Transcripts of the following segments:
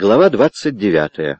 Глава 29.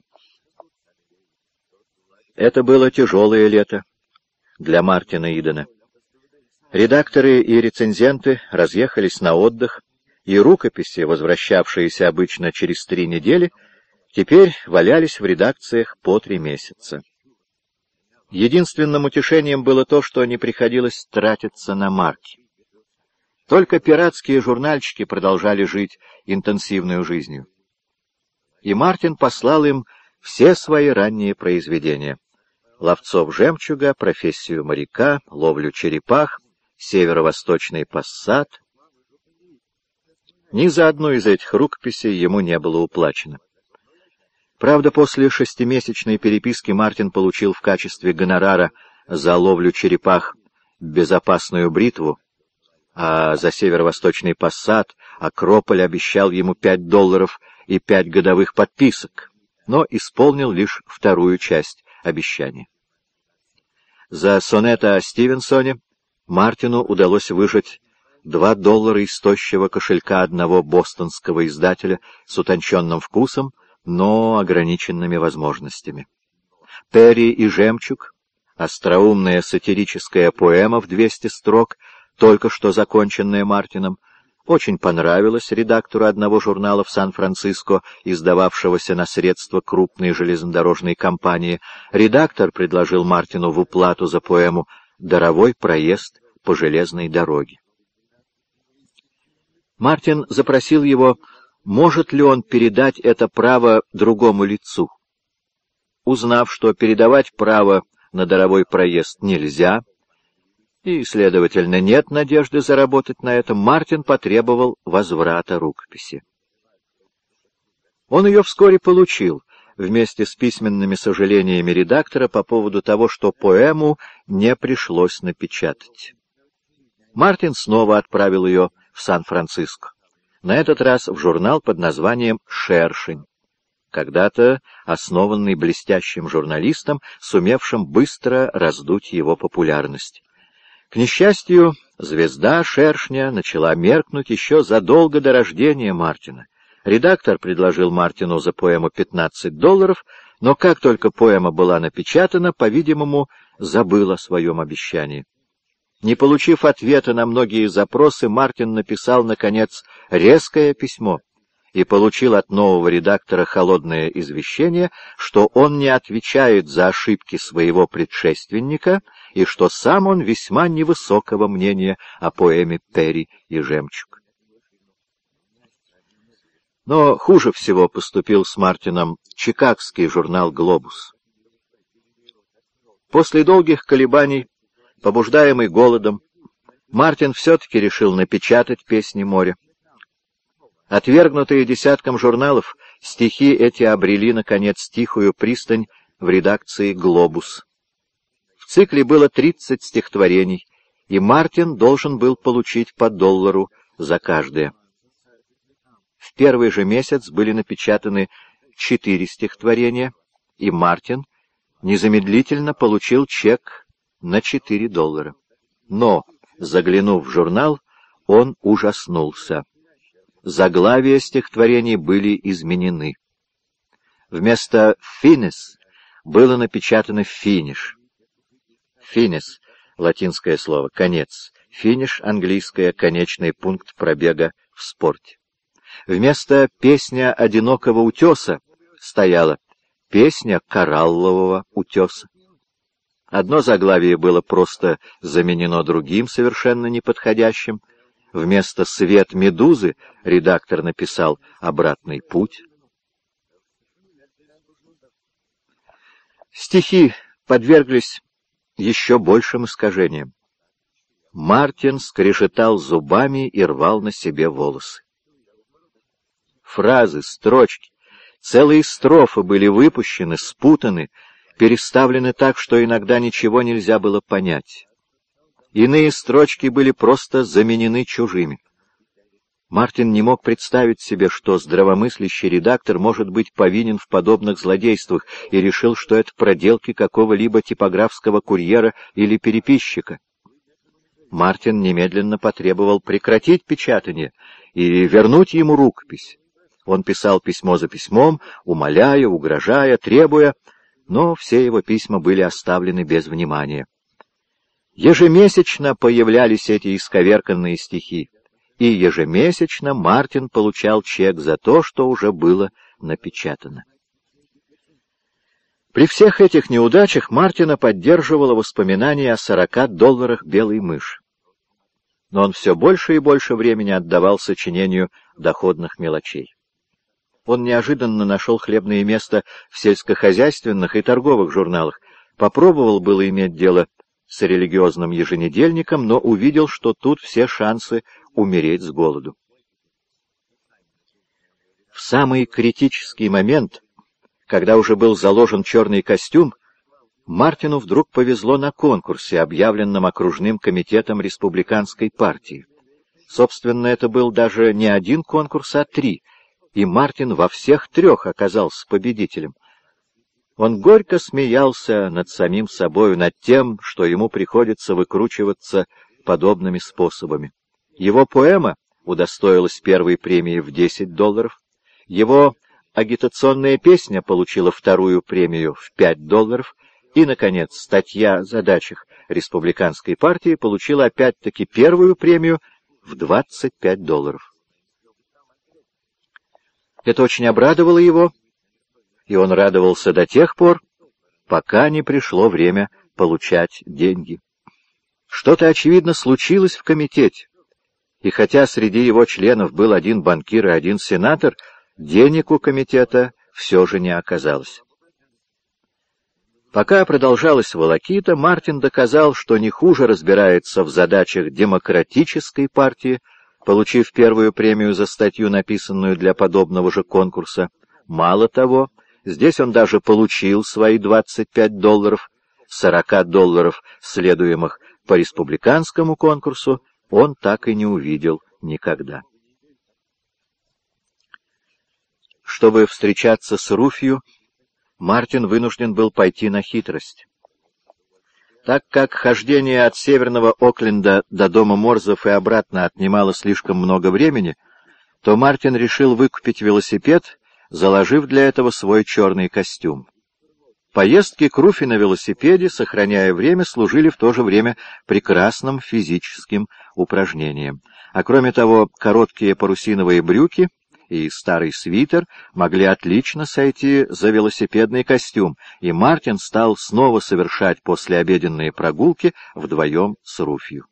Это было тяжелое лето для Мартина Идена. Редакторы и рецензенты разъехались на отдых, и рукописи, возвращавшиеся обычно через 3 недели, теперь валялись в редакциях по 3 месяца. Единственным утешением было то, что не приходилось тратиться на марки. Только пиратские журнальчики продолжали жить интенсивной жизнью. И Мартин послал им все свои ранние произведения: «Ловцов жемчуга», «Профессию моряка», «Ловлю черепах», «Северо-восточный пассат». Ни за одну из этих рукописей ему не было уплачено. Правда, после 6-месячной переписки Мартин получил в качестве гонорара за «Ловлю черепах» безопасную бритву, а за «Северо-восточный пассат» Акрополь обещал ему $5 и 5 годовых подписок, но исполнил лишь вторую часть обещания. За сонета о Стивенсоне Мартину удалось выжать $2 из тощего кошелька одного бостонского издателя с утонченным вкусом, но ограниченными возможностями. «Перри и жемчуг», остроумная сатирическая поэма в 200 строк, только что законченная Мартином, очень понравилась редактору одного журнала в Сан-Франциско, издававшегося на средства крупной железнодорожной компании. Редактор предложил Мартину в уплату за поэму даровой проезд по железной дороге. Мартин запросил его, может ли он передать это право другому лицу. Узнав, что передавать право на даровой проезд нельзя, и, следовательно, нет надежды заработать на этом, Мартин потребовал возврата рукописи. Он ее вскоре получил, вместе с письменными сожалениями редактора по поводу того, что поэму не пришлось напечатать. Мартин снова отправил ее в Сан-Франциско, на этот раз в журнал под названием «Шершень», когда-то основанный блестящим журналистом, сумевшим быстро раздуть его популярность. К несчастью, звезда «Шершня» начала меркнуть еще задолго до рождения Мартина. Редактор предложил Мартину за поэму $15, но как только поэма была напечатана, по-видимому, забыл о своем обещании. Не получив ответа на многие запросы, Мартин написал, наконец, резкое письмо и получил от нового редактора холодное извещение, что он не отвечает за ошибки своего предшественника и что сам он весьма невысокого мнения о поэме «Перри и жемчуг». Но хуже всего поступил с Мартином чикагский журнал «Глобус». После долгих колебаний, побуждаемый голодом, Мартин все-таки решил напечатать «Песни моря». Отвергнутые десятком журналов, стихи эти обрели, наконец, тихую пристань в редакции «Глобус». В цикле было 30 стихотворений, и Мартин должен был получить по $1 за каждое. В первый же месяц были напечатаны 4 стихотворения, и Мартин незамедлительно получил чек на $4. Но, заглянув в журнал, он ужаснулся. Заглавия стихотворений были изменены. Вместо «финес» было напечатано «финиш». «Финес» — латинское слово «конец», «финиш» — английское «конечный пункт пробега в спорте». Вместо «песня одинокого утеса» стояла «песня кораллового утеса». Одно заглавие было просто заменено другим, совершенно неподходящим. Вместо «Свет медузы» редактор написал «Обратный путь». Стихи подверглись еще большим искажениям. Мартин скрежетал зубами и рвал на себе волосы. Фразы, строчки, целые строфы были выпущены, спутаны, переставлены так, что иногда ничего нельзя было понять. Иные строчки были просто заменены чужими. Мартин не мог представить себе, что здравомыслящий редактор может быть повинен в подобных злодействах, и решил, что это проделки какого-либо типографского курьера или переписчика. Мартин немедленно потребовал прекратить печатание и вернуть ему рукопись. Он писал письмо за письмом, умоляя, угрожая, требуя, но все его письма были оставлены без внимания. Ежемесячно появлялись эти исковерканные стихи, и ежемесячно Мартин получал чек за то, что уже было напечатано. При всех этих неудачах Мартина поддерживало воспоминание о $40 белой мыши. Но он все больше и больше времени отдавал сочинению доходных мелочей. Он неожиданно нашел хлебное место в сельскохозяйственных и торговых журналах, попробовал было иметь дело с религиозным еженедельником, но увидел, что тут все шансы умереть с голоду. В самый критический момент, когда уже был заложен черный костюм, Мартину вдруг повезло на конкурсе, объявленном окружным комитетом республиканской партии. Собственно, это был даже не один конкурс, а 3, и Мартин во всех 3 оказался победителем. Он горько смеялся над самим собою, над тем, что ему приходится выкручиваться подобными способами. Его поэма удостоилась первой премии в $10, его агитационная песня получила вторую премию в $5, и, наконец, статья о задачах республиканской партии получила опять-таки первую премию в $25. Это очень обрадовало его, и он радовался до тех пор, пока не пришло время получать деньги. Что-то, очевидно, случилось в комитете, и хотя среди его членов был один банкир и один сенатор, денег у комитета все же не оказалось. Пока продолжалась волокита, Мартин доказал, что не хуже разбирается в задачах демократической партии, получив первую премию за статью, написанную для подобного же конкурса. Мало того, здесь он даже получил свои $25, $40, следуемых по республиканскому конкурсу, он так и не увидел никогда. Чтобы встречаться с Руфью, Мартин вынужден был пойти на хитрость. Так как хождение от северного Окленда до дома Морзов и обратно отнимало слишком много времени, то Мартин решил выкупить велосипед, заложив для этого свой черный костюм. Поездки к Руфи на велосипеде, сохраняя время, служили в то же время прекрасным физическим упражнением. А кроме того, короткие парусиновые брюки и старый свитер могли отлично сойти за велосипедный костюм, и Мартин стал снова совершать послеобеденные прогулки вдвоем с Руфью.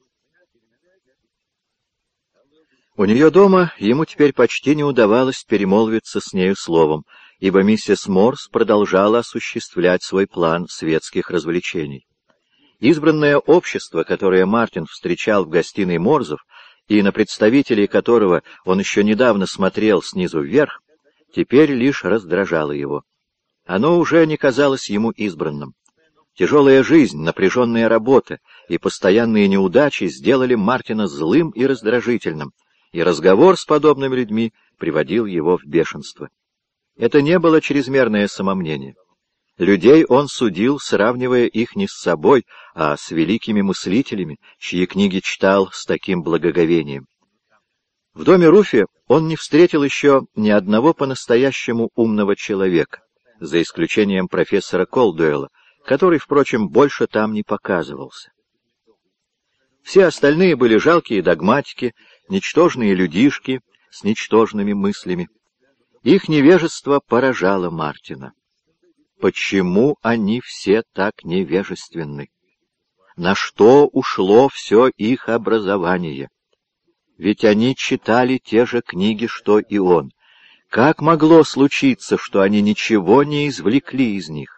У нее дома ему теперь почти не удавалось перемолвиться с нею словом, ибо миссис Морс продолжала осуществлять свой план светских развлечений. Избранное общество, которое Мартин встречал в гостиной Морзов, и на представителей которого он еще недавно смотрел снизу вверх, теперь лишь раздражало его. Оно уже не казалось ему избранным. Тяжелая жизнь, напряженная работа и постоянные неудачи сделали Мартина злым и раздражительным, и разговор с подобными людьми приводил его в бешенство. Это не было чрезмерное самомнение. Людей он судил, сравнивая их не с собой, а с великими мыслителями, чьи книги читал с таким благоговением. В доме Руфи он не встретил еще ни одного по-настоящему умного человека, за исключением профессора Колдуэлла, который, впрочем, больше там не показывался. Все остальные были жалкие догматики, ничтожные людишки с ничтожными мыслями. Их невежество поражало Мартина. Почему они все так невежественны? На что ушло все их образование? Ведь они читали те же книги, что и он. Как могло случиться, что они ничего не извлекли из них?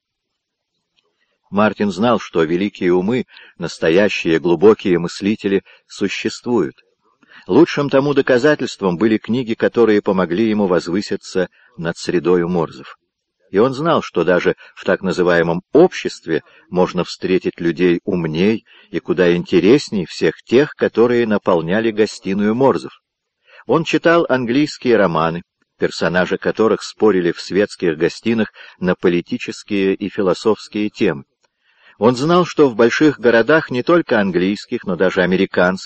Мартин знал, что великие умы, настоящие глубокие мыслители, существуют. Лучшим тому доказательством были книги, которые помогли ему возвыситься над средою Морзов. И он знал, что даже в так называемом обществе можно встретить людей умней и куда интересней всех тех, которые наполняли гостиную Морзов. Он читал английские романы, персонажи которых спорили в светских гостинах на политические и философские темы. Он знал, что в больших городах, не только английских, но даже американских,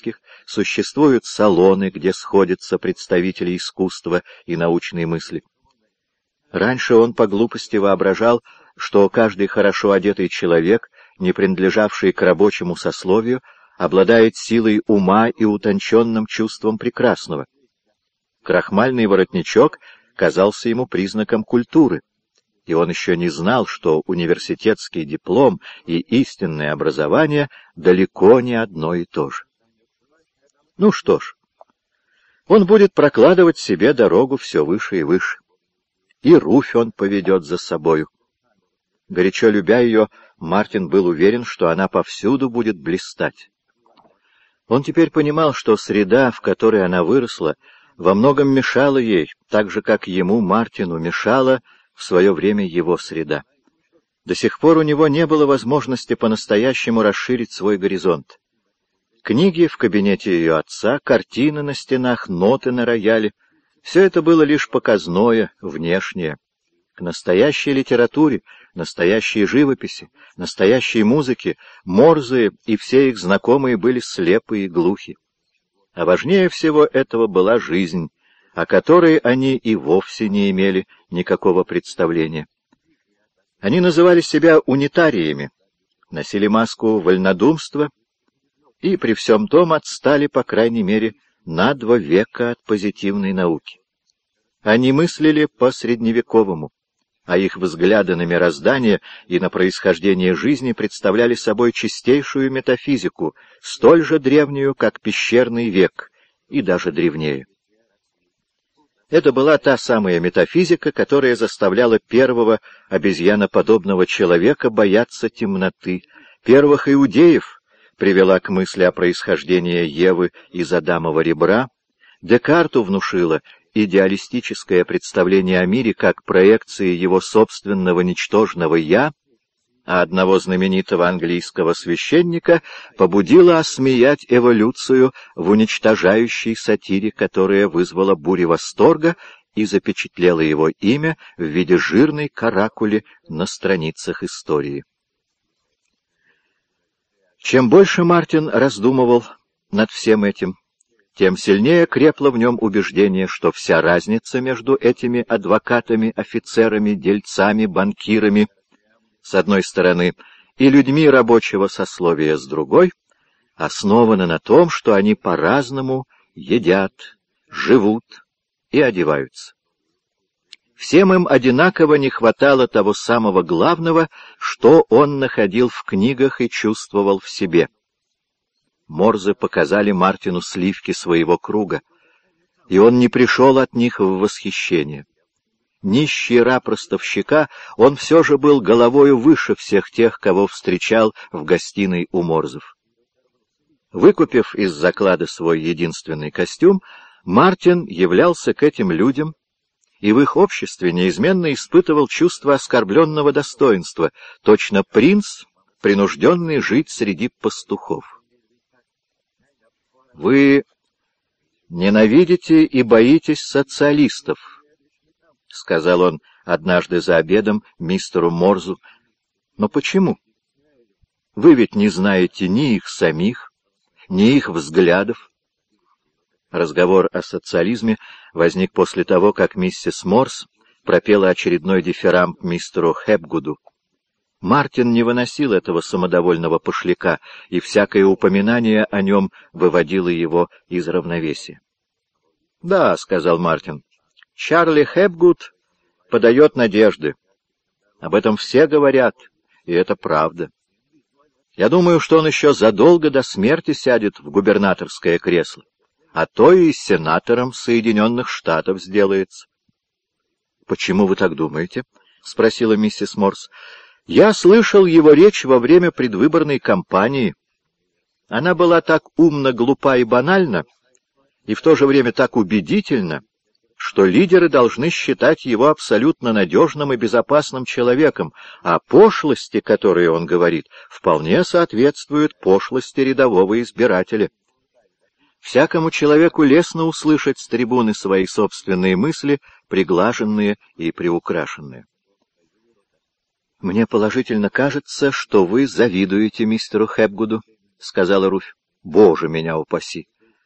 существуют салоны, где сходятся представители искусства и научной мысли. Раньше он по глупости воображал, что каждый хорошо одетый человек, не принадлежавший к рабочему сословию, обладает силой ума и утонченным чувством прекрасного. Крахмальный воротничок казался ему признаком культуры, и он еще не знал, что университетский диплом и истинное образование далеко не одно и то же. Ну что ж, он будет прокладывать себе дорогу все выше и выше, и Руфь он поведет за собою. Горячо любя ее, Мартин был уверен, что она повсюду будет блистать. Он теперь понимал, что среда, в которой она выросла, во многом мешала ей, так же, как ему, Мартину, мешала в свое время его среда. До сих пор у него не было возможности по-настоящему расширить свой горизонт. Книги в кабинете ее отца, картины на стенах, ноты на рояле — все это было лишь показное, внешнее. К настоящей литературе, настоящей живописи, настоящей музыке Морзе и все их знакомые были слепы и глухи. А важнее всего этого была жизнь, о которой они и вовсе не имели никакого представления. Они называли себя унитариями, носили маску вольнодумства и при всем том отстали, по крайней мере, на 2 века от позитивной науки. Они мыслили по-средневековому, а их взгляды на мироздание и на происхождение жизни представляли собой чистейшую метафизику, столь же древнюю, как пещерный век, и даже древнее. Это была та самая метафизика, которая заставляла первого обезьяноподобного человека бояться темноты, первых иудеев привела к мысли о происхождении Евы из Адамова ребра, Декарту внушила идеалистическое представление о мире как проекции его собственного ничтожного «я», а одного знаменитого английского священника побудило осмеять эволюцию в уничтожающей сатире, которая вызвала бурю восторга и запечатлела его имя в виде жирной каракули на страницах истории. Чем больше Мартин раздумывал над всем этим, тем сильнее крепло в нем убеждение, что вся разница между этими адвокатами, офицерами, дельцами, банкирами, с одной стороны, и людьми рабочего сословия с другой, основана на том, что они по-разному едят, живут и одеваются. Всем им одинаково не хватало того самого главного, что он находил в книгах и чувствовал в себе. Морзе показали Мартину сливки своего круга, и он не пришел от них в восхищение. Нищий раб-ростовщика, он все же был головою выше всех тех, кого встречал в гостиной у Морзов. Выкупив из заклада свой единственный костюм, Мартин являлся к этим людям и в их обществе неизменно испытывал чувство оскорбленного достоинства, точно принц, принужденный жить среди пастухов. «Вы ненавидите и боитесь социалистов», — сказал он однажды за обедом мистеру Морзу. «Но почему? Вы ведь не знаете ни их самих, ни их взглядов». Разговор о социализме возник после того, как миссис Морз пропела очередной дифирамб мистеру Хэпгуду. Мартин не выносил этого самодовольного пошляка, и всякое упоминание о нем выводило его из равновесия. — Да, — сказал Мартин, — Чарли Хэпгуд подает надежды. Об этом все говорят, и это правда. Я думаю, что он еще задолго до смерти сядет в губернаторское кресло, а то и сенатором Соединенных Штатов сделается. — Почему вы так думаете? — спросила миссис Морз. Я слышал его речь во время предвыборной кампании. Она была так умно, глупа и банальна, и в то же время так убедительна, что лидеры должны считать его абсолютно надежным и безопасным человеком, а пошлости, которые он говорит, вполне соответствуют пошлости рядового избирателя. Всякому человеку лестно услышать с трибуны свои собственные мысли, приглаженные и приукрашенные. — Мне положительно кажется, что вы завидуете мистеру Хэпгуду, — сказала Руфь. — Боже, меня упаси!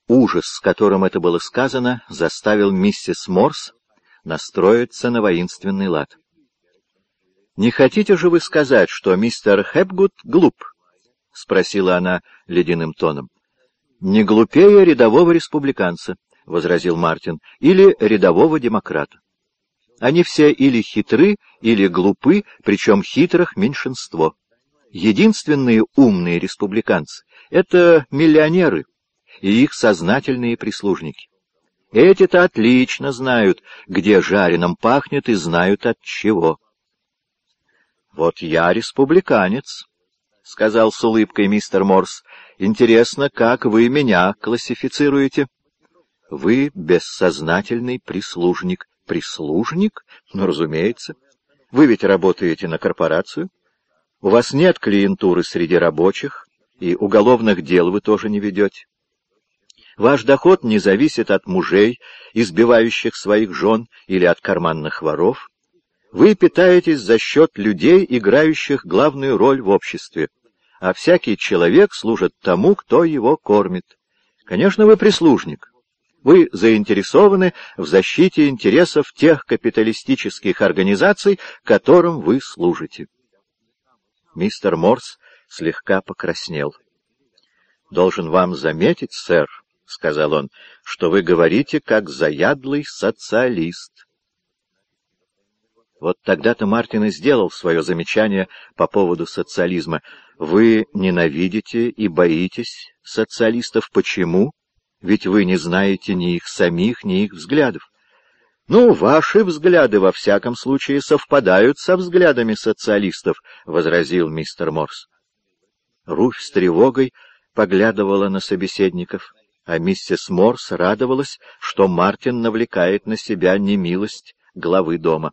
Ужас, с которым это было сказано, заставил миссис Морс настроиться на воинственный лад. «Не хотите же вы сказать, что мистер Хэпгуд глуп?» — спросила она ледяным тоном. «Не глупее рядового республиканца», — возразил Мартин, — «или рядового демократа. Они все или хитры, или глупы, причем хитрых меньшинство. Единственные умные республиканцы — это миллионеры и их сознательные прислужники. Эти-то отлично знают, где жареным пахнет, и знают от чего». «Вот я республиканец», — сказал с улыбкой мистер Морс. «Интересно, как вы меня классифицируете?» «Вы бессознательный прислужник». «Прислужник? Ну, разумеется. Вы ведь работаете на корпорацию. У вас нет клиентуры среди рабочих, и уголовных дел вы тоже не ведете. Ваш доход не зависит от мужей, избивающих своих жен, или от карманных воров. Вы питаетесь за счет людей, играющих главную роль в обществе, а всякий человек служит тому, кто его кормит. Конечно, вы прислужник. Вы заинтересованы в защите интересов тех капиталистических организаций, которым вы служите». Мистер Морс слегка покраснел. «Должен вам заметить, сэр, — сказал он, — что вы говорите как заядлый социалист». Вот тогда-то Мартин и сделал свое замечание по поводу социализма. «Вы ненавидите и боитесь социалистов. Почему? Ведь вы не знаете ни их самих, ни их взглядов». «Ну, ваши взгляды, во всяком случае, совпадают со взглядами социалистов», — возразил мистер Морс. Руфь с тревогой поглядывала на собеседников, а миссис Морс радовалась, что Мартин навлекает на себя немилость главы дома.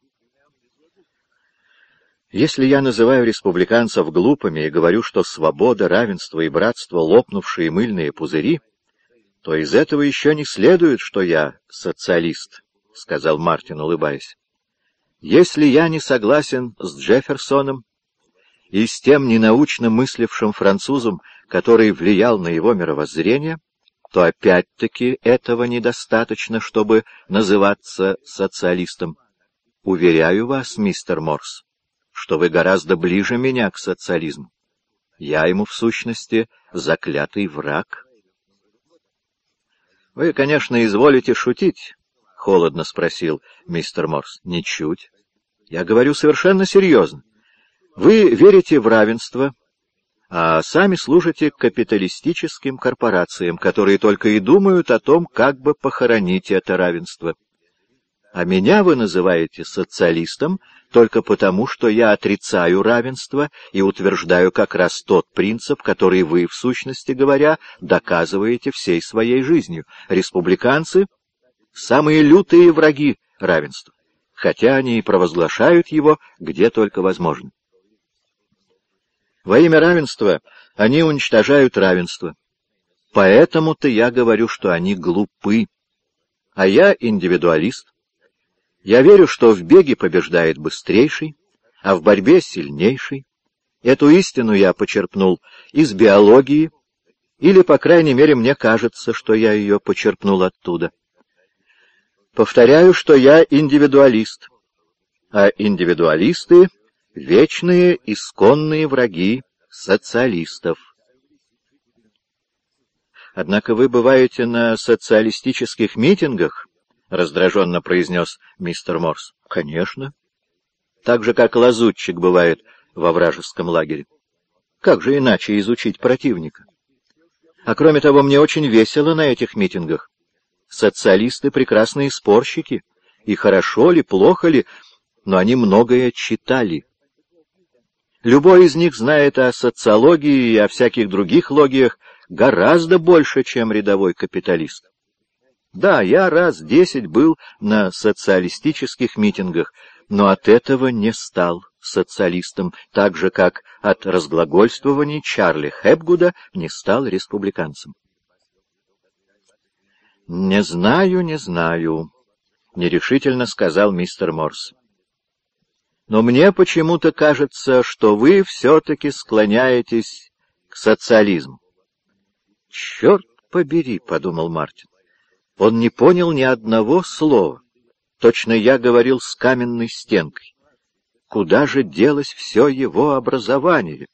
«Если я называю республиканцев глупыми и говорю, что свобода, равенство и братство — лопнувшие мыльные пузыри, то из этого еще не следует, что я социалист», — сказал Мартин, улыбаясь. «Если я не согласен с Джефферсоном и с тем ненаучно мыслившим французом, который влиял на его мировоззрение, то опять-таки этого недостаточно, чтобы называться социалистом. Уверяю вас, мистер Морс, что вы гораздо ближе меня к социализму. Я ему, в сущности, заклятый враг». «Вы, конечно, изволите шутить», — холодно спросил мистер Морс. «Ничуть. Я говорю совершенно серьезно. Вы верите в равенство, а сами служите капиталистическим корпорациям, которые только и думают о том, как бы похоронить это равенство. А меня вы называете социалистом только потому, что я отрицаю равенство и утверждаю как раз тот принцип, который вы, в сущности говоря, доказываете всей своей жизнью. Республиканцы — самые лютые враги равенства, хотя они и провозглашают его где только возможно. Во имя равенства они уничтожают равенство. Поэтому-то я говорю, что они глупы. А я индивидуалист. Я верю, что в беге побеждает быстрейший, а в борьбе сильнейший. Эту истину я почерпнул из биологии, или, по крайней мере, мне кажется, что я ее почерпнул оттуда. Повторяю, что я индивидуалист, а индивидуалисты — вечные исконные враги социалистов. «Однако вы бываете на социалистических митингах?» — раздраженно произнес мистер Морс. «Конечно. Так же, как лазутчик бывает во вражеском лагере. Как же иначе изучить противника? А кроме того, мне очень весело на этих митингах. Социалисты — прекрасные спорщики, и хорошо ли, плохо ли, но они многое читали. Любой из них знает о социологии и о всяких других логиях гораздо больше, чем рядовой капиталист. Да, я раз 10 был на социалистических митингах, но от этого не стал социалистом, так же, как от разглагольствований Чарли Хэпгуда не стал республиканцем. «Не знаю, — нерешительно сказал мистер Морс. «Но мне почему-то кажется, что вы все-таки склоняетесь к социализму». «Черт побери», — подумал Мартин. Он не понял ни одного слова. Точно я говорил с каменной стенкой. Куда же делось все его образование?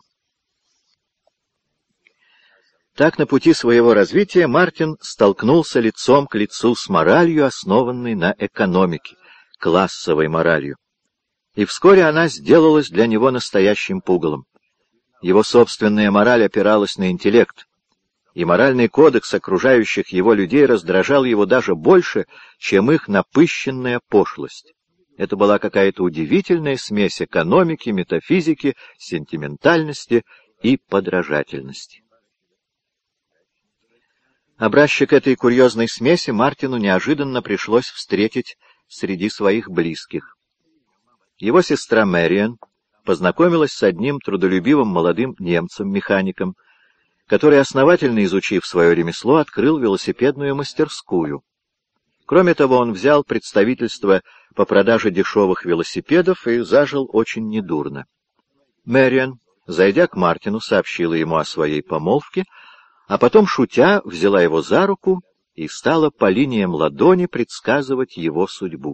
Так на пути своего развития Мартин столкнулся лицом к лицу с моралью, основанной на экономике, классовой моралью. И вскоре она сделалась для него настоящим пугалом. Его собственная мораль опиралась на интеллект, и моральный кодекс окружающих его людей раздражал его даже больше, чем их напыщенная пошлость. Это была какая-то удивительная смесь экономики, метафизики, сентиментальности и подражательности. Образчик этой курьезной смеси Мартину неожиданно пришлось встретить среди своих близких. Его сестра Мэриан познакомилась с одним трудолюбивым молодым немцем-механиком, который, основательно изучив свое ремесло, открыл велосипедную мастерскую. Кроме того, он взял представительство по продаже дешевых велосипедов и зажил очень недурно. Мэриан, зайдя к Мартину, сообщила ему о своей помолвке, а потом, шутя, взяла его за руку и стала по линиям ладони предсказывать его судьбу.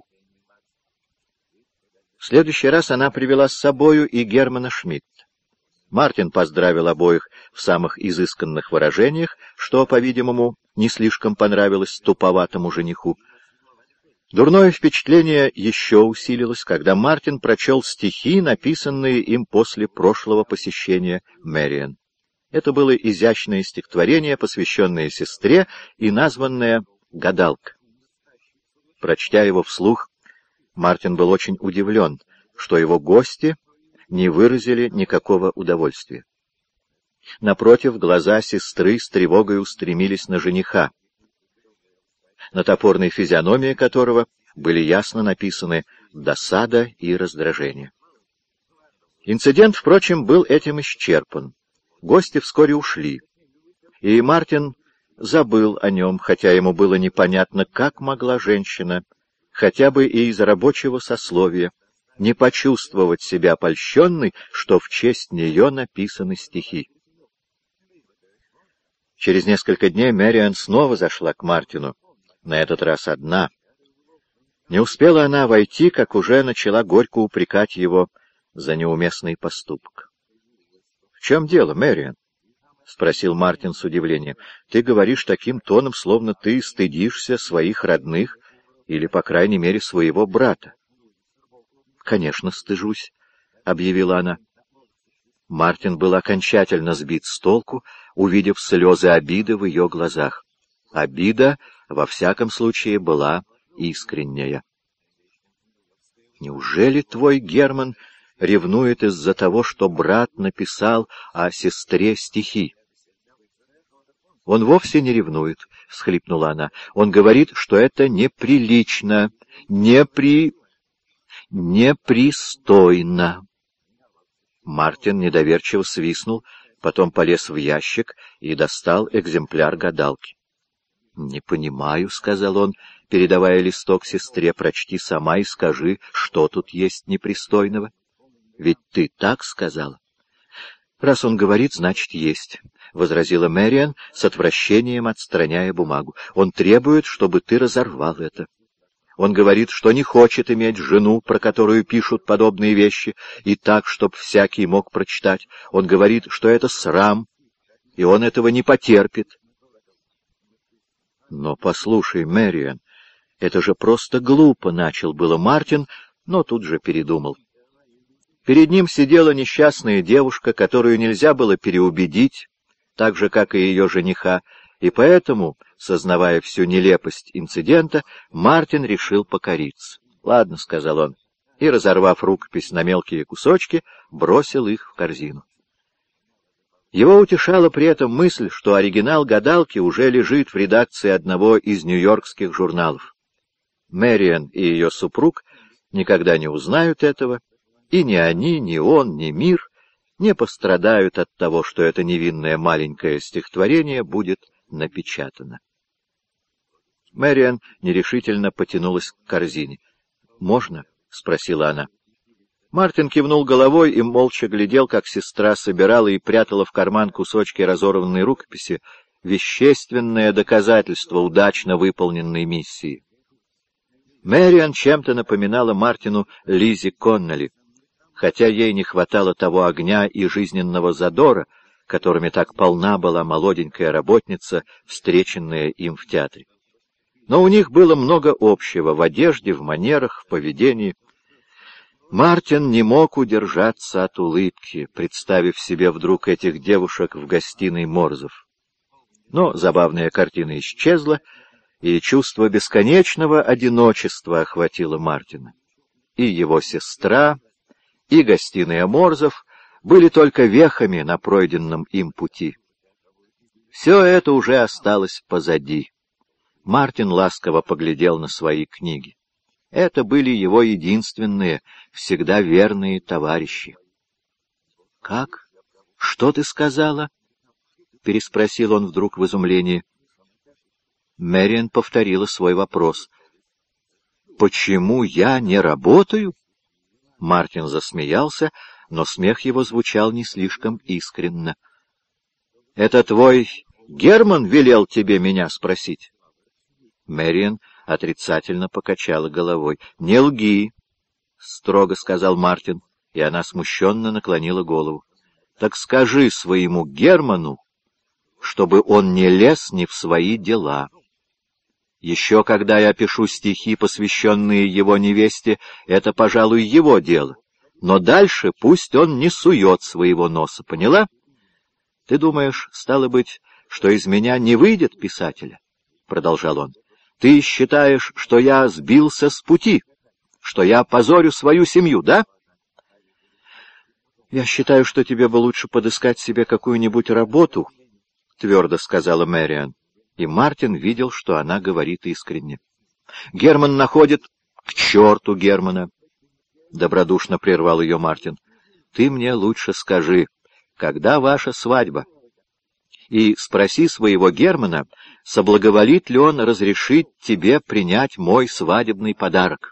В следующий раз она привела с собою и Германа Шмидта. Мартин поздравил обоих в самых изысканных выражениях, что, по-видимому, не слишком понравилось туповатому жениху. Дурное впечатление еще усилилось, когда Мартин прочел стихи, написанные им после прошлого посещения Мэриан. Это было изящное стихотворение, посвященное сестре и названное «Гадалка». Прочтя его вслух, Мартин был очень удивлен, что его гости не выразили никакого удовольствия. Напротив, глаза сестры с тревогой устремились на жениха, на топорной физиономии которого были ясно написаны досада и раздражение. Инцидент, впрочем, был этим исчерпан. Гости вскоре ушли, и Мартин забыл о нем, хотя ему было непонятно, как могла женщина, хотя бы и из рабочего сословия, не почувствовать себя польщенной, что в честь нее написаны стихи. Через несколько дней Мэриан снова зашла к Мартину, на этот раз одна. Не успела она войти, как уже начала горько упрекать его за неуместный поступок. — В чем дело, Мэриан? — спросил Мартин с удивлением. — Ты говоришь таким тоном, словно ты стыдишься своих родных или, по крайней мере, своего брата. — Конечно, стыжусь, — объявила она. Мартин был окончательно сбит с толку, увидев слезы обиды в ее глазах. Обида, во всяком случае, была искренняя. — Неужели твой Герман ревнует из-за того, что брат написал о сестре стихи? — Он вовсе не ревнует, — всхлипнула она. — Он говорит, что это неприлично, непристойно. Мартин недоверчиво свистнул, потом полез в ящик и достал экземпляр гадалки. — Не понимаю, — сказал он, передавая листок сестре, — прочти сама и скажи, что тут есть непристойного. Ведь ты так сказала. — Раз он говорит, значит, есть, — возразила Мэриан с отвращением, отстраняя бумагу. — Он требует, чтобы ты разорвал это. Он говорит, что не хочет иметь жену, про которую пишут подобные вещи, и так, чтоб всякий мог прочитать. Он говорит, что это срам, и он этого не потерпит. — Но послушай, Мэриан, это же просто глупо, — начал было Мартин, но тут же передумал. Перед ним сидела несчастная девушка, которую нельзя было переубедить, так же, как и ее жениха, и поэтому, сознавая всю нелепость инцидента, Мартин решил покориться. — Ладно, — сказал он, и, разорвав рукопись на мелкие кусочки, бросил их в корзину. Его утешала при этом мысль, что оригинал гадалки уже лежит в редакции одного из нью-йоркских журналов. Мэриан и ее супруг никогда не узнают этого, и ни они, ни он, ни мир не пострадают от того, что это невинное маленькое стихотворение будет напечатано. Мэриан нерешительно потянулась к корзине. «Можно?» — спросила она. Мартин кивнул головой и молча глядел, как сестра собирала и прятала в карман кусочки разорванной рукописи, вещественное доказательство удачно выполненной миссии. Мэриан чем-то напоминала Мартину Лиззи Коннелли, хотя ей не хватало того огня и жизненного задора, которыми так полна была молоденькая работница, встреченная им в театре. Но у них было много общего в одежде, в манерах, в поведении. Мартин не мог удержаться от улыбки, представив себе вдруг этих девушек в гостиной Морзов. Но забавная картина исчезла, и чувство бесконечного одиночества охватило Мартина. И его сестра, и гостиная Морзов были только вехами на пройденном им пути. Все это уже осталось позади. Мартин ласково поглядел на свои книги. Это были его единственные, всегда верные товарищи. — Как? Что ты сказала? — переспросил он вдруг в изумлении. Мэриан повторила свой вопрос. — Почему я не работаю? Мартин засмеялся, но смех его звучал не слишком искренно. — Это твой Герман велел тебе меня спросить? Мэриан отрицательно покачала головой. — Не лги, — строго сказал Мартин, и она смущенно наклонила голову. — Так скажи своему Герману, чтобы он не лез ни в свои дела. Еще когда я пишу стихи, посвященные его невесте, это, пожалуй, его дело. Но дальше пусть он не сует своего носа, поняла? Ты думаешь, стало быть, что из меня не выйдет писателя? — продолжал он. Ты считаешь, что я сбился с пути, что я позорю свою семью, да? — Я считаю, что тебе бы лучше подыскать себе какую-нибудь работу, — твердо сказала Мэриан, и Мартин видел, что она говорит искренне. — Герман находит... — К черту Германа! — добродушно прервал ее Мартин. — Ты мне лучше скажи, когда ваша свадьба? И спроси своего Германа, соблаговолит ли он разрешить тебе принять мой свадебный подарок.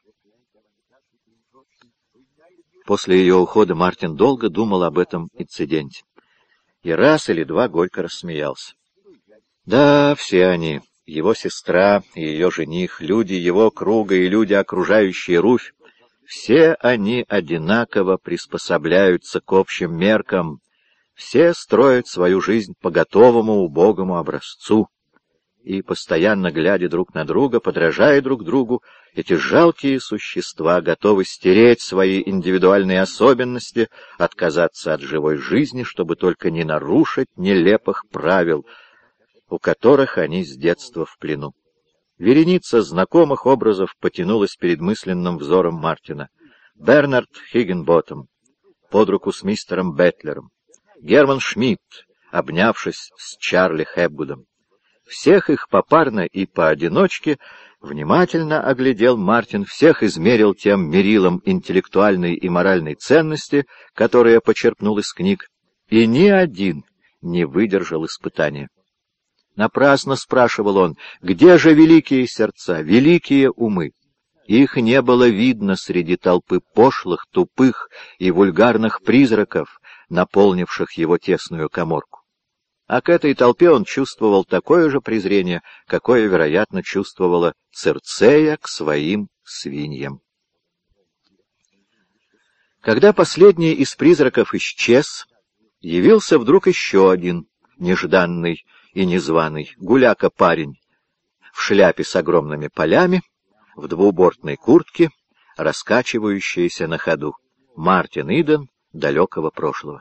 После ее ухода Мартин долго думал об этом инциденте. И раз или два горько рассмеялся. Да, все они, его сестра и ее жених, люди его круга и люди, окружающие Руфь, все они одинаково приспособляются к общим меркам, все строят свою жизнь по готовому убогому образцу. И, постоянно глядя друг на друга, подражая друг другу, эти жалкие существа готовы стереть свои индивидуальные особенности, отказаться от живой жизни, чтобы только не нарушить нелепых правил, у которых они с детства в плену. Вереница знакомых образов потянулась перед мысленным взором Мартина. Бернард Хиггинботтем под руку с мистером Бетлером, Герман Шмидт, обнявшись с Чарли Хэбвудом. Всех их попарно и поодиночке внимательно оглядел Мартин, всех измерил тем мерилом интеллектуальной и моральной ценности, которые почерпнул из книг, и ни один не выдержал испытания. Напрасно спрашивал он, где же великие сердца, великие умы? Их не было видно среди толпы пошлых, тупых и вульгарных призраков, наполнивших его тесную каморку. А к этой толпе он чувствовал такое же презрение, какое, вероятно, чувствовала Цирцея к своим свиньям. Когда последний из призраков исчез, явился вдруг еще один, нежданный и незваный, гуляка-парень, в шляпе с огромными полями, в двубортной куртке, раскачивающейся на ходу. Мартин Иден далекого прошлого.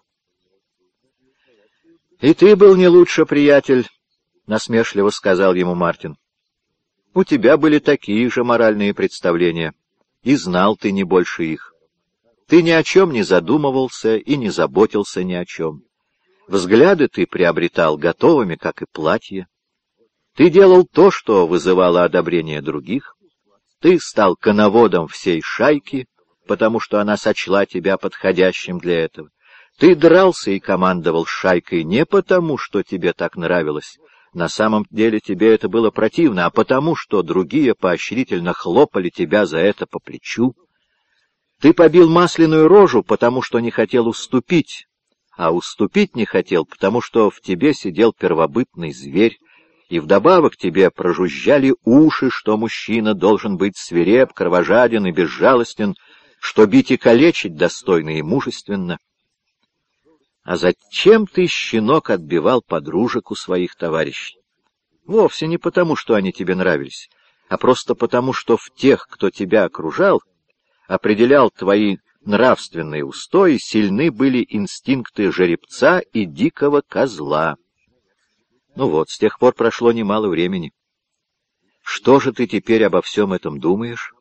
— И ты был не лучше, приятель, — насмешливо сказал ему Мартин. — У тебя были такие же моральные представления, и знал ты не больше их. Ты ни о чем не задумывался и не заботился ни о чем. Взгляды ты приобретал готовыми, как и платье. Ты делал то, что вызывало одобрение других. Ты стал коноводом всей шайки, потому что она сочла тебя подходящим для этого. Ты дрался и командовал шайкой не потому, что тебе так нравилось. На самом деле тебе это было противно, а потому, что другие поощрительно хлопали тебя за это по плечу. Ты побил масляную рожу, потому что не хотел уступить, а уступить не хотел, потому что в тебе сидел первобытный зверь, и вдобавок тебе прожужжали уши, что мужчина должен быть свиреп, кровожаден и безжалостен, что бить и калечить достойно и мужественно. А зачем ты, щенок, отбивал подружек у своих товарищей? Вовсе не потому, что они тебе нравились, а просто потому, что в тех, кто тебя окружал, определял твои нравственные устои, сильны были инстинкты жеребца и дикого козла. Ну вот, с тех пор прошло немало времени. Что же ты теперь обо всем этом думаешь?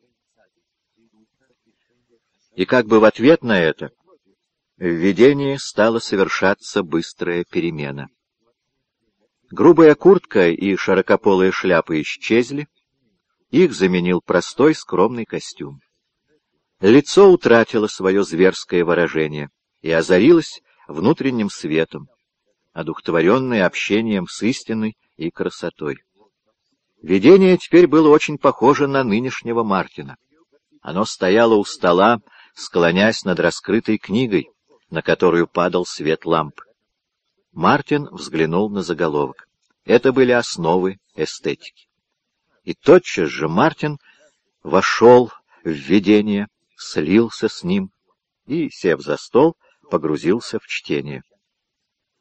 И как бы в ответ на это в видении стала совершаться быстрая перемена. Грубая куртка и широкополая шляпа исчезли, их заменил простой скромный костюм. Лицо утратило свое зверское выражение и озарилось внутренним светом, одухотворенное общением с истиной и красотой. Видение теперь было очень похоже на нынешнего Мартина. Оно стояло у стола, склонясь над раскрытой книгой, на которую падал свет ламп. Мартин взглянул на заголовок. Это были основы эстетики. И тотчас же Мартин вошел в видение, слился с ним и, сев за стол, погрузился в чтение.